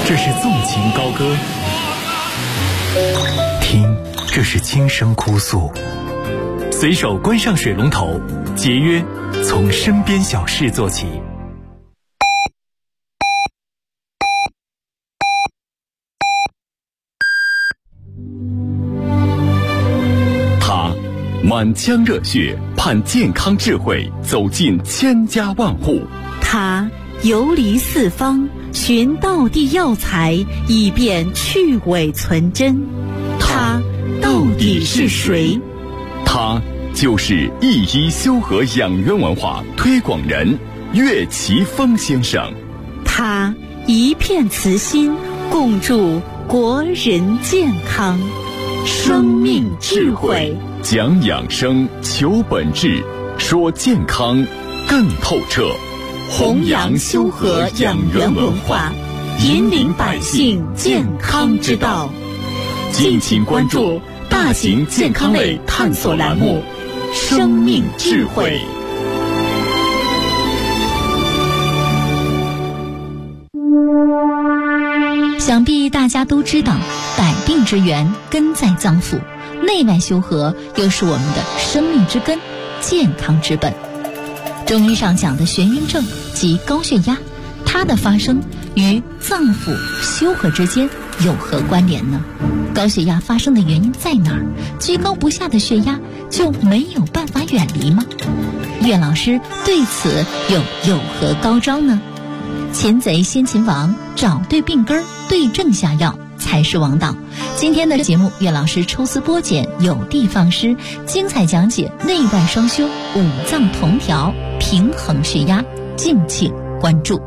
这是纵情高歌；听，这是轻声哭诉。随手关上水龙头，节约从身边小事做起。他满腔热血，盼健康智慧走进千家万户。 他游离四方，寻道地药材，以便去伪存真。他到底是谁？ 他就是一一修和养元文化推广人岳奇峰先生。 他一片慈心，共筑国人健康。生命智慧， 讲养生，求本质，说健康更透彻。 弘扬修和养元文化，引领百姓健康之道。敬请关注大型健康类探索栏目《生命智慧》。想必大家都知道，百病之源根在脏腑，内外修和又是我们的生命之根，健康之本。中医上讲的眩晕症及高血压，它的发生与脏腑修和之间有何关联呢？高血压发生的原因在哪儿？居高不下的血压就没有办法远离吗？岳老师对此又有何高招呢？擒贼先擒王，找对病根，对症下药才是王道。今天的节目，岳老师抽丝剥茧，有的放矢，精彩讲解内外双修，五脏同调，平衡血压，敬请关注。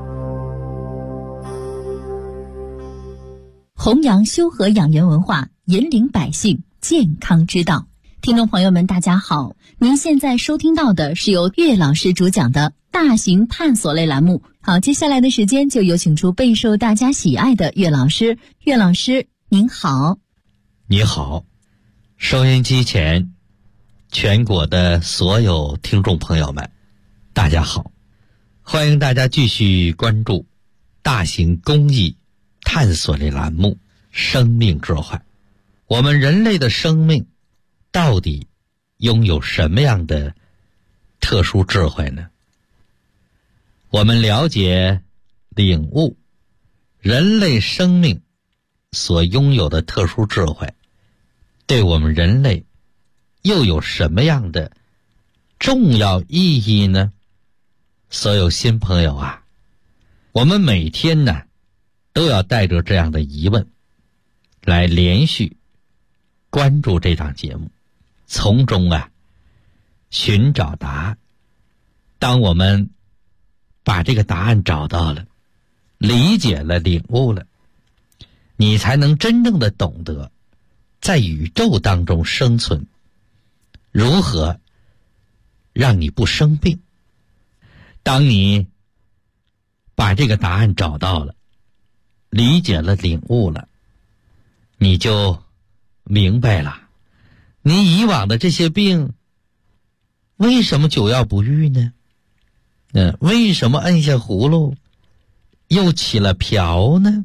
弘扬修和养元文化，引领百姓健康之道。听众朋友们大家好，您现在收听到的是由岳老师主讲的大型探索类栏目。好，接下来的时间就有请出备受大家喜爱的岳老师。岳老师您好。 你好，收音机前全国的所有听众朋友们大家好，欢迎大家继续关注大型公益探索类栏目《生命智慧》。我们人类的生命到底拥有什么样的特殊智慧呢？我们了解、领悟人类生命所拥有的特殊智慧，对我们人类又有什么样的重要意义呢？所有新朋友啊，我们每天呢都要带着这样的疑问来连续关注这档节目，从中寻找答案。当我们把这个答案找到了，理解了，领悟了，你才能真正的懂得在宇宙当中生存，如何让你不生病。当你把这个答案找到了，理解了，领悟了，你就明白了，你以往的这些病为什么久药不愈呢？为什么摁下葫芦又起了瓢呢？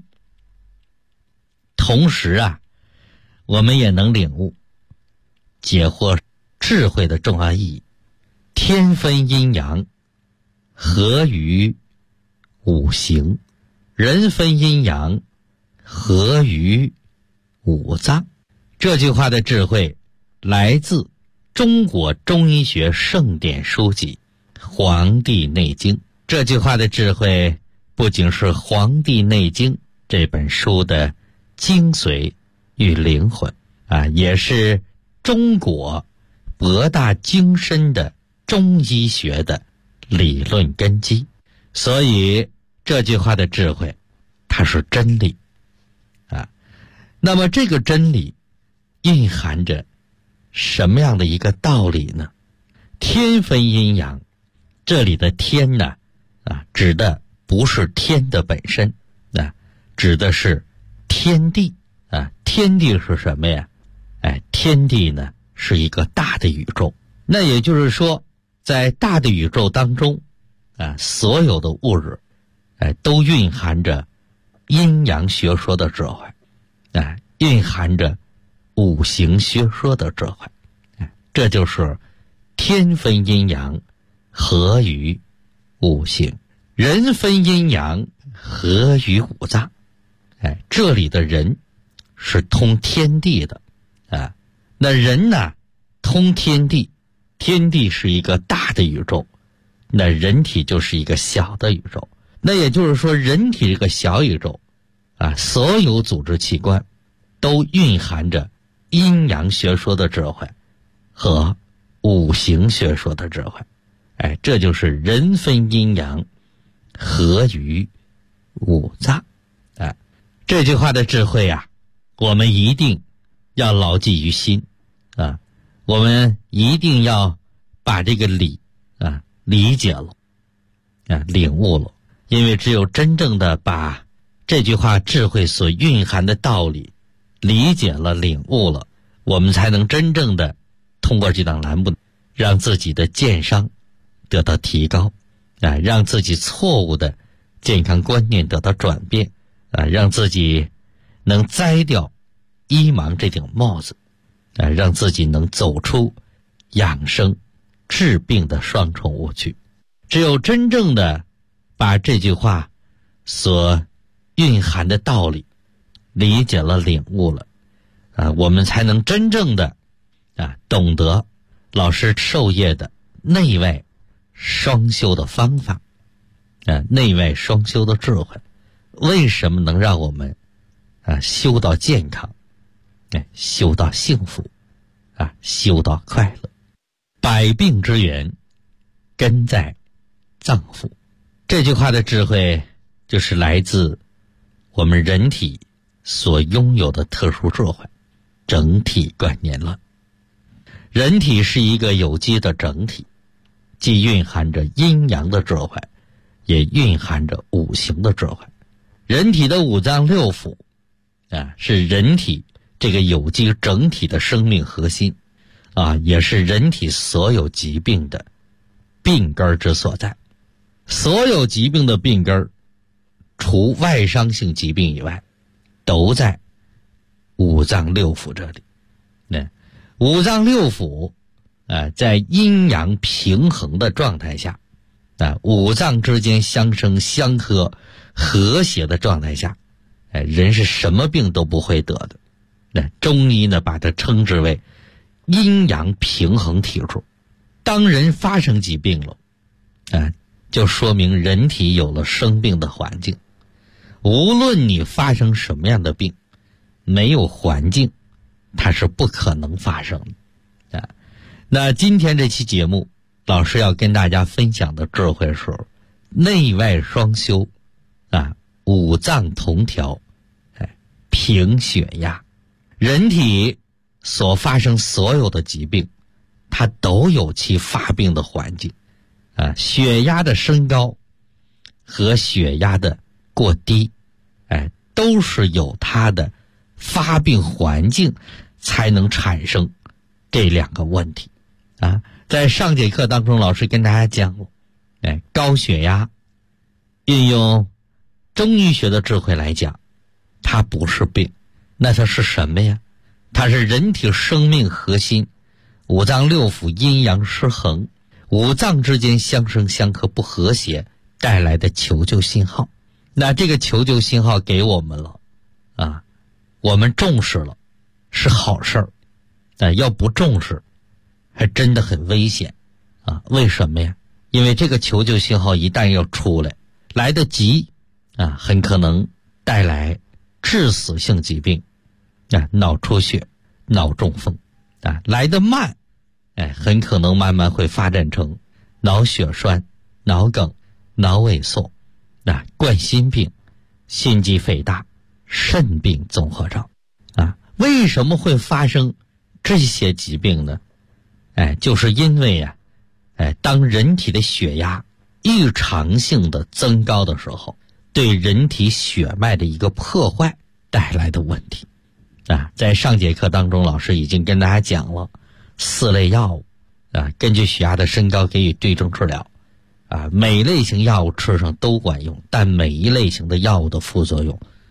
同时我们也能领悟解惑智慧的重要意义。天分阴阳，合于五行；人分阴阳，合于五脏。这句话的智慧来自中国中医学圣典书籍《黄帝内经》。这句话的智慧不仅是《黄帝内经》这本书的精髓与灵魂也是中国博大精深的中医学的理论根基。所以这句话的智慧它是真理那么这个真理蕴含着什么样的一个道理呢？天分阴阳，这里的天呢指的不是天的本身指的是天地天地是什么呀？天地呢是一个大的宇宙。那也就是说，在大的宇宙当中所有的物质都蕴含着阴阳学说的智慧，蕴含着五行学说的智慧，这就是天分阴阳，合于五行，人分阴阳，合于五脏。这里的人是通天地的，那人呢通天地，天地是一个大的宇宙，那人体就是一个小的宇宙。那也就是说，人体这个小宇宙所有组织器官都蕴含着阴阳学说的智慧和五行学说的智慧。这就是人分阴阳，合于五脏。这句话的智慧我们一定要牢记于心我们一定要把这个理解了领悟了。因为只有真正的把这句话智慧所蕴含的道理理解了、领悟了，我们才能真正的通过这档栏目让自己的健商得到提高让自己错误的健康观念得到转变让自己能摘掉医盲这顶帽子让自己能走出养生治病的双重误区。只有真正的把这句话所蕴含的道理理解了、领悟了我们才能真正的懂得老师授业的内外双修的方法内外双修的智慧，为什么能让我们修到健康修到幸福修到快乐。百病之源根在脏腑，这句话的智慧就是来自我们人体所拥有的特殊智慧，整体观念论。人体是一个有机的整体，既蕴含着阴阳的智慧，也蕴含着五行的智慧。人体的五脏六腑是人体这个有机整体的生命核心也是人体所有疾病的病根之所在。所有疾病的病根除外伤性疾病以外都在五脏六腑这里。五脏六腑在阴阳平衡的状态下五脏之间相生相克和谐的状态下人是什么病都不会得的。中医呢把它称之为阴阳平衡体质。当人发生疾病了就说明人体有了生病的环境。无论你发生什么样的病，没有环境它是不可能发生的那今天这期节目老师要跟大家分享的智慧是内外双修五脏同调平血压。人体所发生所有的疾病它都有其发病的环境血压的升高和血压的过低都是有它的发病环境才能产生这两个问题在上节课当中老师跟大家讲过高血压运用中医学的智慧来讲它不是病，那它是什么呀？它是人体生命核心五脏六腑阴阳失衡，五脏之间相生相克不和谐带来的求救信号。那这个求救信号给我们了我们重视了是好事儿要不重视还真的很危险为什么呀？因为这个求救信号一旦要出来得急很可能带来致死性疾病脑出血、脑中风来得慢很可能慢慢会发展成脑血栓、脑梗、脑萎缩冠心病、心肌肥大、肾病综合症为什么会发生这些疾病呢？就是因为当人体的血压异常性的增高的时候，对人体血脉的一个破坏带来的问题在上节课当中老师已经跟大家讲了4类药物根据血压的升高给予对症治疗每类型药物吃上都管用，但每一类型的药物的副作用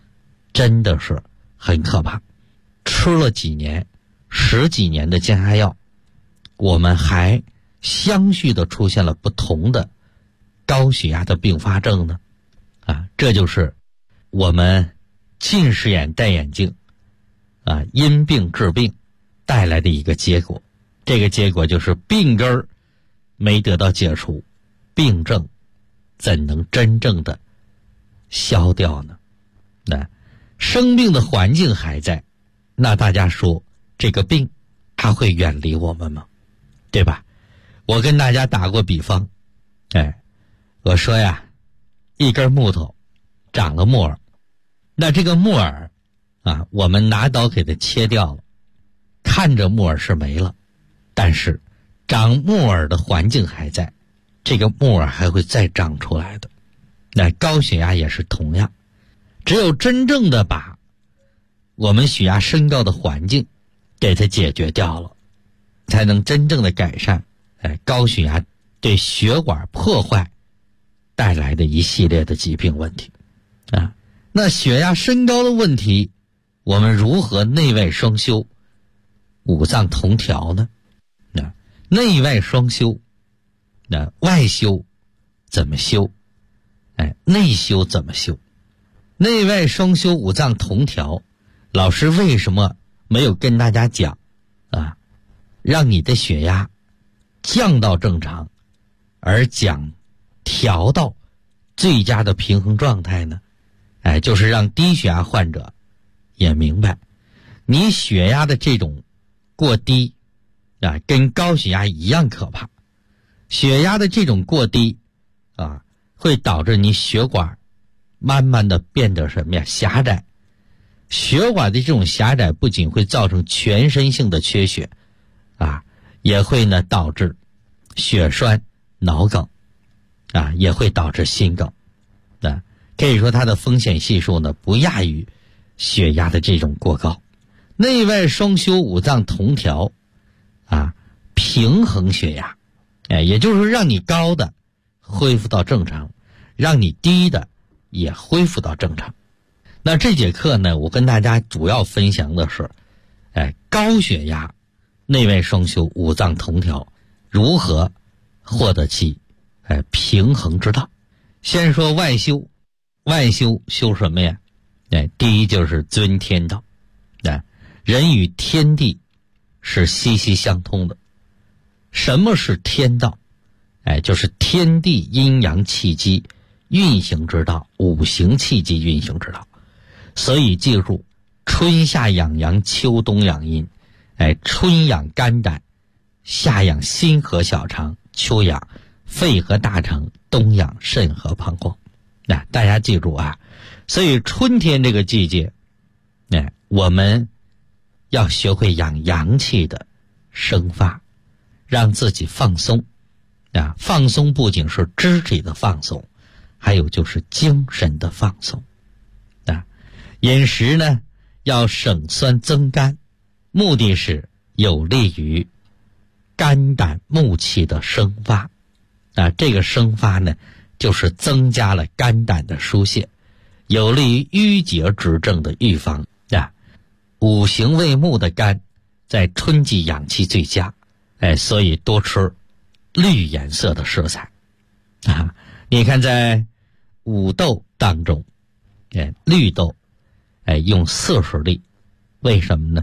真的是很可怕。吃了几年、10几年的降压药，我们还相续的出现了不同的高血压的并发症呢。这就是我们近视眼戴眼镜因病治病带来的一个结果。这个结果就是病根儿没得到解除，病症怎能真正的消掉呢？生病的环境还在，那大家说这个病它会远离我们吗？对吧？我跟大家打过比方，我说呀，一根木头长了木耳，那这个木耳我们拿刀给它切掉了，看着木耳是没了，但是长木耳的环境还在，这个木耳还会再长出来的。那高血压也是同样，只有真正的把我们血压升高的环境给它解决掉了，才能真正的改善高血压对血管破坏带来的一系列的疾病问题那血压升高的问题，我们如何内外双修、五脏同调呢？内外双修，外修怎么修？内修怎么修？内外双修、五脏同调，老师为什么没有跟大家讲让你的血压降到正常，而讲调到最佳的平衡状态呢？就是让低血压患者也明白，你血压的这种过低跟高血压一样可怕。血压的这种过低会导致你血管慢慢的变得什么呀？狭窄。血管的这种狭窄不仅会造成全身性的缺血也会呢导致血栓、脑梗也会导致心梗可以说它的风险系数呢不亚于血压的这种过高。内外双修、五脏同调平衡血压也就是说让你高的恢复到正常，让你低的也恢复到正常。那这节课呢，我跟大家主要分享的是高血压内外双修、五脏同调如何获得其平衡之道。先说外修，外修修什么呀？第一就是尊天道。人与天地是息息相通的。什么是天道？就是天地阴阳气机运行之道，五行气机运行之道。所以记住，春夏养阳，秋冬养阴。春养肝胆，夏养心和小肠，秋养肺和大肠，冬养肾和膀胱。大家记住所以春天这个季节我们要学会养阳气的生发，让自己放松放松不仅是肢体的放松，还有就是精神的放松饮食呢要省酸增甘，目的是有利于肝胆木气的生发这个生发呢就是增加了肝胆的疏泄，有利于淤结之症的预防五行为木的肝在春季养气最佳所以多吃绿颜色的食材你看在五豆当中绿豆用40粒，为什么呢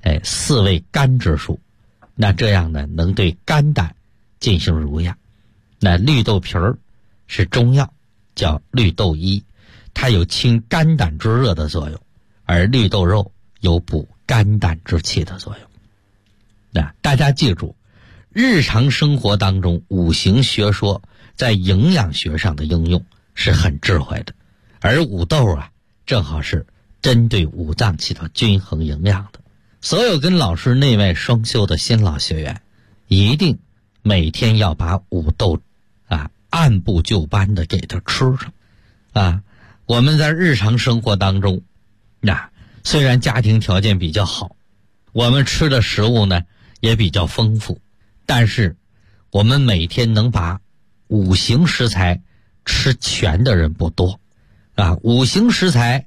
4味肝之术，那这样呢能对肝胆进行濡养。那绿豆皮儿是中药，叫绿豆衣，它有清肝胆之热的作用，而绿豆肉有补肝胆之气的作用。大家记住，日常生活当中五行学说在营养学上的应用是很智慧的，而五豆正好是针对五脏起到均衡营养的。所有跟老师内外双修的新老学员，一定每天要把五豆按部就班的给它吃上我们在日常生活当中虽然家庭条件比较好，我们吃的食物呢也比较丰富，但是我们每天能把五行食材吃全的人不多五行食材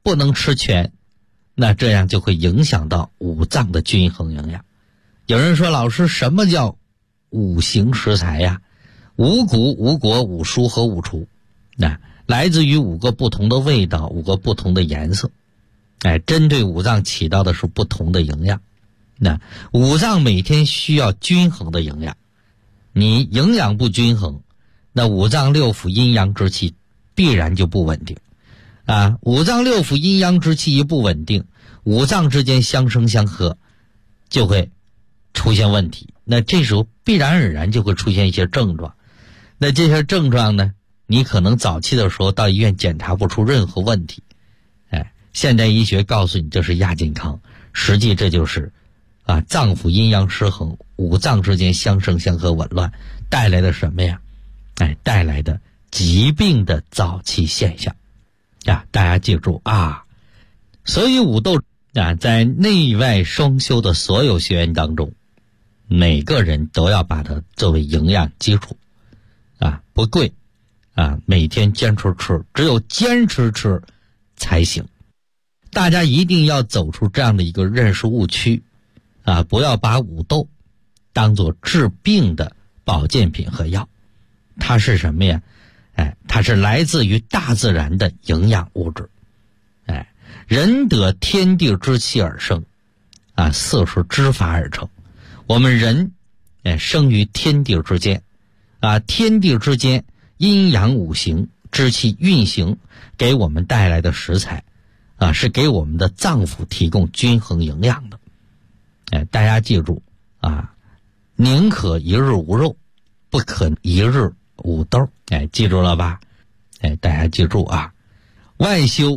不能吃全，那这样就会影响到五脏的均衡营养。有人说，老师，什么叫五行食材呀？五谷、五果、五蔬和五除，那来自于5个不同的味道，5个不同的颜色，针对五脏起到的是不同的营养。那五脏每天需要均衡的营养，你营养不均衡，那五脏六腑阴阳之气必然就不稳定啊！五脏六腑阴阳之气一不稳定，五脏之间相生相克，就会出现问题。那这时候必然而然就会出现一些症状。那这些症状呢，你可能早期的时候到医院检查不出任何问题，现代医学告诉你这是亚健康，实际这就是脏腑阴阳失衡，五脏之间相生相克紊乱带来的什么呀？带来的疾病的早期现象大家记住啊！所以五斗在内外双修的所有学员当中，每个人都要把它作为营养基础不贵每天坚持吃，只有坚持吃才行。大家一定要走出这样的一个认识误区不要把五斗当作治病的保健品和药。它是什么呀？它是来自于大自然的营养物质。人得天地之气而生色是之法而成。我们人生于天地之间天地之间阴阳五行之气运行，给我们带来的食材是给我们的脏腑提供均衡营养的。大家记住宁可一日无肉，不可一日无豆。记住了吧？大家记住外修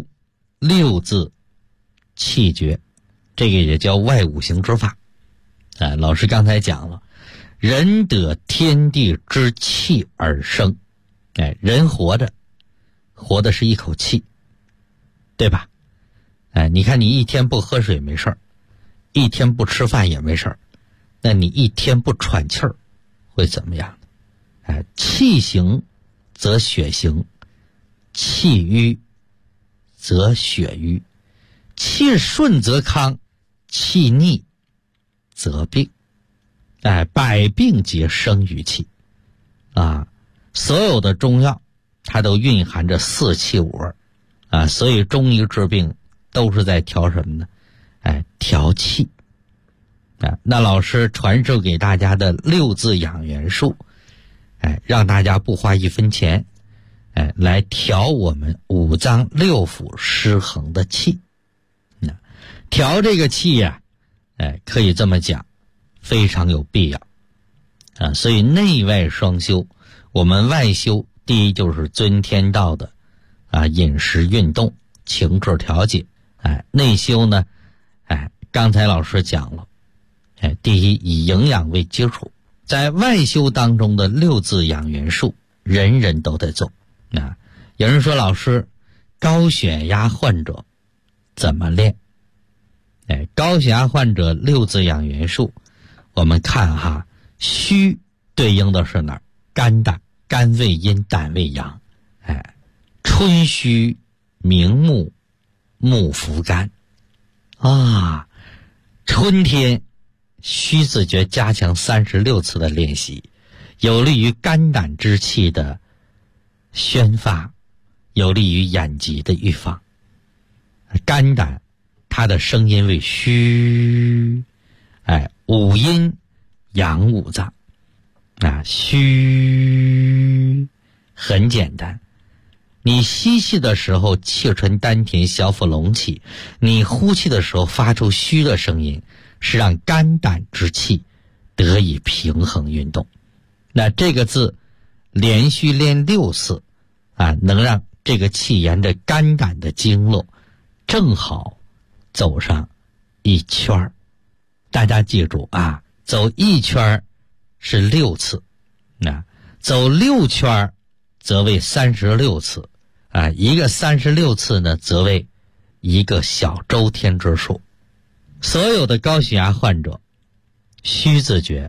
6字气诀，这个也叫外五行之法。老师刚才讲了，人得天地之气而生。人活的是一口气，对吧？你看你一天不喝水没事儿，一天不吃饭也没事儿，那你一天不喘气儿会怎么样？气行则血行，气瘀则血瘀，气顺则康，气逆则病。百病皆生于气所有的中药它都蕴含着4气5味所以中医治病都是在调什么呢？调气那老师传授给大家的6字养元术让大家不花1分钱来调我们五脏六腑失衡的气。调这个气可以这么讲，非常有必要所以内外双修。我们外修第一就是遵天道的饮食运动情志调节。内修呢刚才老师讲了第一以营养为基础。在外修当中的6字养元术人人都得做。有人说，老师，高血压患者怎么练？高血压患者6字养元术，我们看虚对应的是哪儿？肝胆，肝为阴，胆为阳。春虚明目，目伏肝春天虚字诀加强36次的练习，有利于肝胆之气的宣发，有利于眼疾的预防。肝胆它的声音为虚，五阴阳五脏虚很简单，你吸气的时候气沉丹田，消腹隆起，你呼气的时候发出虚的声音，是让肝胆之气得以平衡运动。那这个字连续练6次能让这个气沿着肝胆的经络正好走上一圈。大家记住走一圈是6次，走6圈则为36次一个36次呢，则为一个小周天之数。所有的高血压患者虚字诀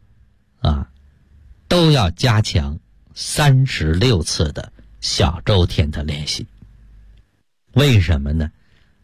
都要加强36次的小周天的练习。为什么呢？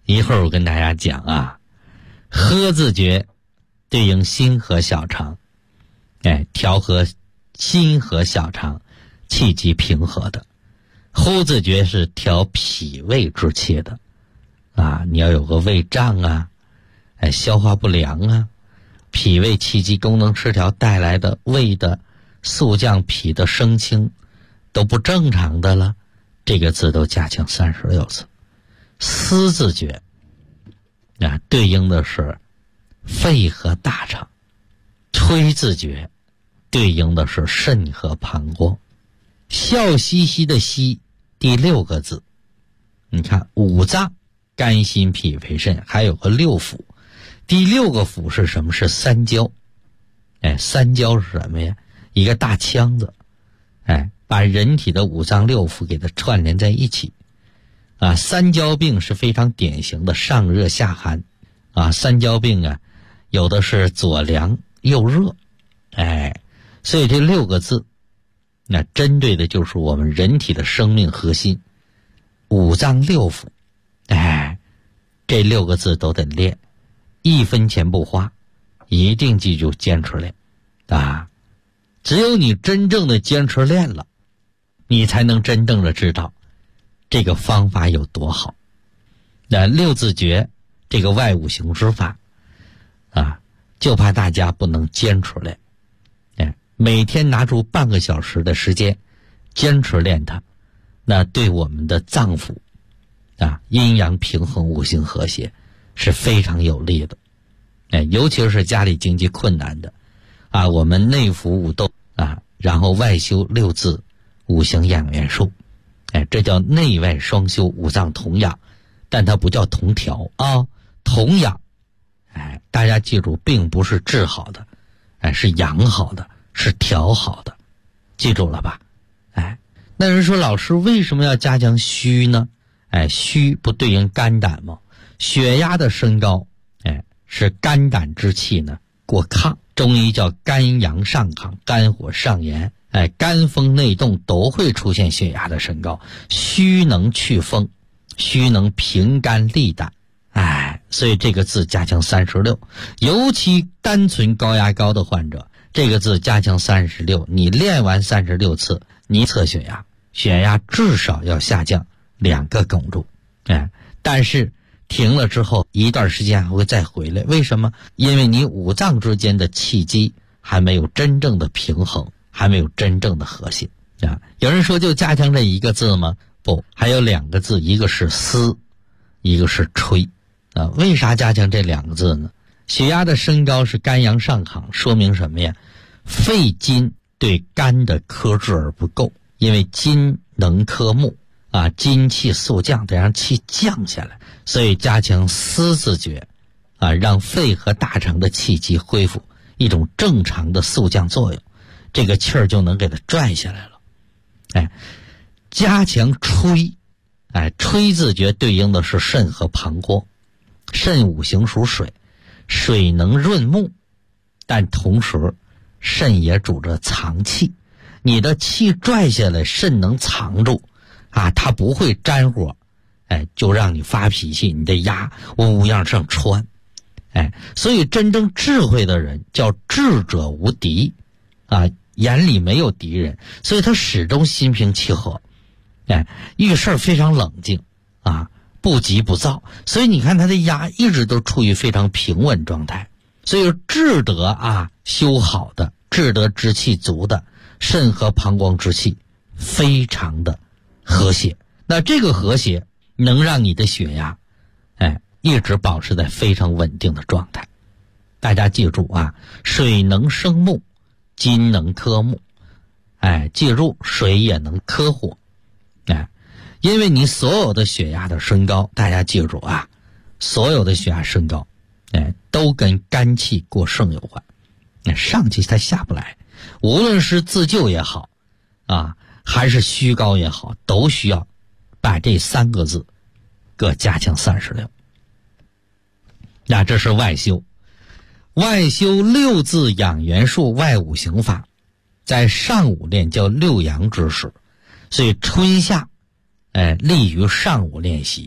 一会儿我跟大家讲啊，呵字诀对应心和小肠，调和心和小肠，气机平和的。呼字诀是调脾胃之气的啊，你要有个胃胀啊，消化不良啊，脾胃气机功能失调带来的胃的肃降脾的升清都不正常的了，这个字都加强36次。思字诀对应的是肺和大肠，吹字诀对应的是肾和膀胱。笑嘻嘻的嘻第6个字，你看五脏肝心脾肺肾还有个六腑，第6个腑是什么？是三焦。三焦是什么呀？一个大腔子，把人体的五脏六腑给它串联在一起啊。三焦病是非常典型的上热下寒啊。三焦病啊，有的是左凉右热，所以这6个字那针对的就是我们人体的生命核心，五脏六腑，这6个字都得练，1分钱不花，一定记住坚持练啊！只有你真正的坚持练了，你才能真正的知道这个方法有多好。那6字诀这个外五行之法啊，就怕大家不能坚持练。每天拿出半个小时的时间坚持练它，那对我们的脏腑啊，阴阳平衡五行和谐是非常有利的。尤其是家里经济困难的啊，我们内服五斗啊，然后外修6字五行养元术，这叫内外双修，五脏同养，但它不叫同调啊，同养。大家记住，并不是治好的，是养好的，是调好的，记住了吧？那人说老师为什么要加强虚呢？虚不对应肝胆吗？血压的升高，是肝胆之气呢过亢，中医叫肝阳上亢，肝火上炎，肝风内动都会出现血压的升高。虚能去风，虚能平肝利胆，所以这个字加强36，尤其单纯高压高的患者，这个字加强36，你练完36次，你测血压，血压至少要下降2个汞柱，但是停了之后一段时间还会再回来，为什么？因为你五脏之间的气机还没有真正的平衡，还没有真正的和谐啊。有人说就加强这1个字吗？不，还有2个字，一个是思，一个是吹啊。为啥加强这2个字呢？血压的升高是肝阳上亢，说明什么呀？肺金对肝的克制而不够，因为金能克木啊，金气速降，得让气降下来，所以加强思字诀啊，让肺和大肠的气机恢复一种正常的速降作用，这个气儿就能给它拽下来了。加强吹，吹字诀对应的是肾和膀胱，肾五行属水，水能润木，但同时肾也主着藏气，你的气拽下来，肾能藏住啊，它不会沾火，就让你发脾气，你的牙嗡嗡样上穿。所以真正智慧的人叫智者无敌啊，眼里没有敌人，所以他始终心平气和，遇事非常冷静啊，不急不躁，所以你看他的牙一直都处于非常平稳状态。所以智德啊修好的，智德之气足的，肾和膀胱之气非常的和谐，那这个和谐能让你的血压一直保持在非常稳定的状态。大家记住啊，水能生木，金能克木，记住水也能克火，因为你所有的血压的升高，大家记住啊，所有的血压升高都跟肝气过盛有关，上气它下不来，无论是自救也好啊，还是虚高也好，都需要把这3个字各加强36。那这是外修，外修6字养元术外五行法，在上午练叫6阳之时，所以春夏利于上午练习，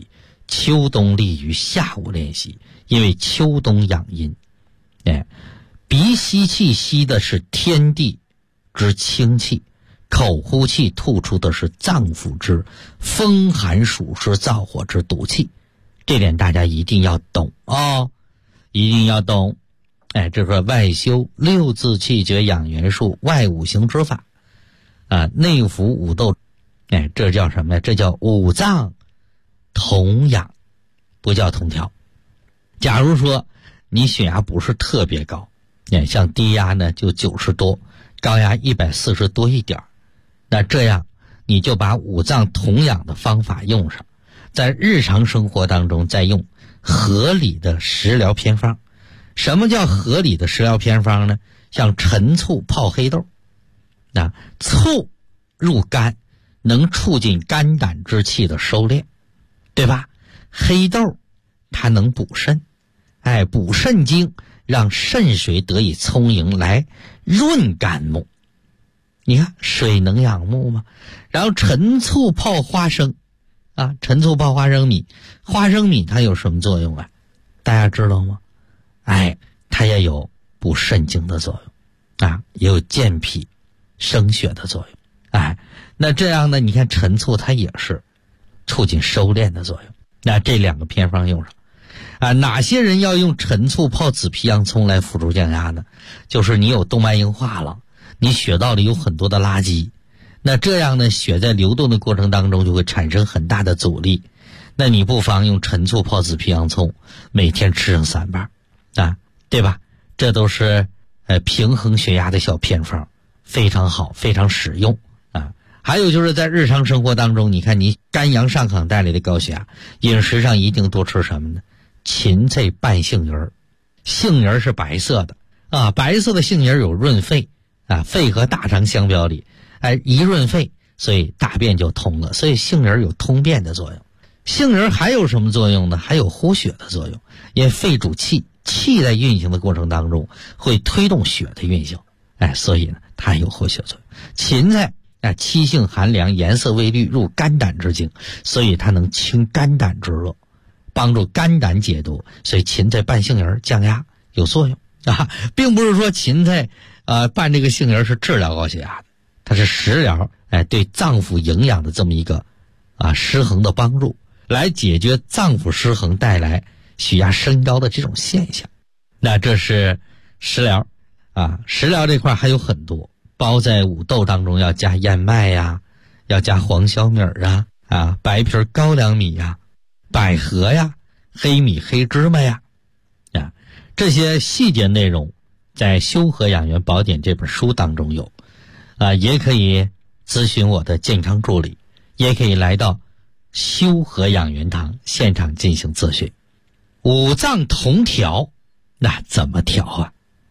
秋冬利于下午练习，因为秋冬养阴。鼻吸气吸的是天地之清气，口呼气吐出的是脏腑之风寒暑湿燥火之毒气，这点大家一定要懂哦，一定要懂。这个外修六字气绝养元术，外五行之法内服五斗，这叫什么呀？这叫五脏同养，不叫同调。假如说你血压不是特别高，像低压呢就90多，高压140多一点，那这样你就把五脏同养的方法用上，在日常生活当中再用合理的食疗偏方。什么叫合理的食疗偏方呢？像陈醋泡黑豆，醋入肝能促进肝胆之气的收敛，对吧？黑豆它能补肾，补肾精，让肾水得以充盈，来润肝木。你看水能养木吗？然后陈醋泡花生陈醋泡花生米，花生米它有什么作用大家知道吗？它也有补肾精的作用也有健脾生血的作用那这样呢，你看陈醋它也是促进收敛的作用。那这两个偏方用上哪些人要用陈醋泡紫皮洋葱来辅助降压呢？就是你有动脉硬化了，你血道里有很多的垃圾，那这样呢，血在流动的过程当中就会产生很大的阻力，那你不妨用陈醋泡紫皮洋葱，每天吃上3瓣对吧？这都是平衡血压的小偏方，非常好，非常实用还有就是在日常生活当中，你看你肝阳上亢带来的高血压，饮食上一定多吃什么呢？芹菜拌杏仁，杏仁是白色的白色的杏仁有润肺肺和大肠相表里一润肺，所以大便就通了，所以杏仁有通便的作用。杏仁还有什么作用呢？还有护血的作用，因为肺主气，气在运行的过程当中会推动血的运行所以呢它有护血作用。芹菜气性寒凉，颜色微绿，入肝胆之经，所以它能清肝胆之热，帮助肝胆解毒，所以芹菜拌杏仁降压有作用并不是说芹菜拌这个杏仁是治疗高血压的，它是食疗对脏腑营养的这么一个失衡的帮助，来解决脏腑失衡带来血压升高的这种现象。那这是食疗食疗这块还有很多，包在五豆当中要加燕麦要加黄小米白皮高粱米百合黑米黑芝麻这些细节内容在《修和养元宝典》这本书当中有也可以咨询我的健康助理，也可以来到修和养元堂现场进行咨询。五脏同调，那怎么调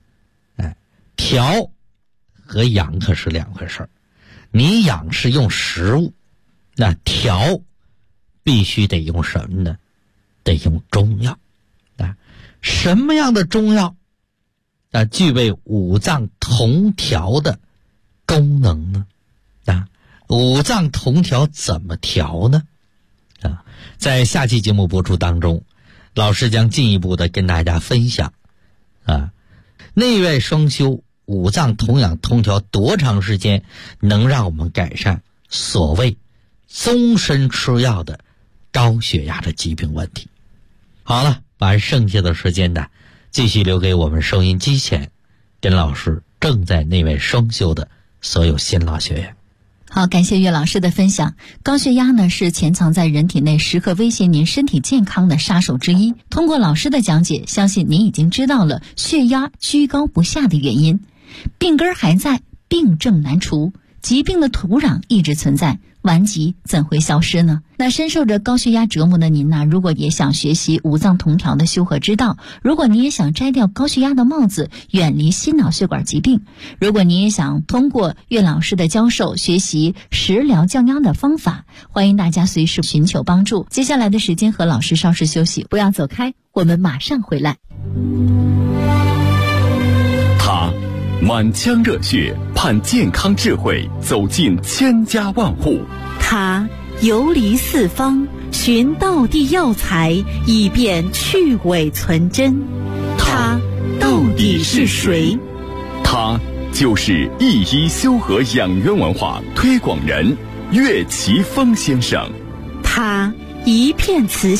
调和养可是两回事，你养是用食物，那调必须得用什么呢？得用中药什么样的中药具备五脏同调的功能呢？五脏同调怎么调呢？在下期节目播出当中，老师将进一步的跟大家分享内外双修五脏同养同调多长时间能让我们改善所谓终身吃药的高血压的疾病问题。好了，把剩下的时间呢继续留给我们收音机前跟老师正在内外双修的所有新老学员。 好，感谢岳老师的分享。高血压呢是潜藏在人体内时刻威胁您身体健康的杀手之一。通过老师的讲解，相信您已经知道了血压居高不下的原因。病根还在，病症难除，疾病的土壤一直存在，顽疾怎会消失呢？那深受着高血压折磨的您呢，如果也想学习五脏同调的修和之道，如果你也想摘掉高血压的帽子，远离心脑血管疾病，如果你也想通过岳老师的教授学习食疗降压的方法，欢迎大家随时寻求帮助。接下来的时间和老师稍事休息，不要走开，我们马上回来。 他满腔热血，盼健康智慧走进千家万户。 他游离四方，寻道地要材，以便去伪存真。他到底是谁？ 他就是一一修和养元文化推广人岳奇峰先生。 他一片慈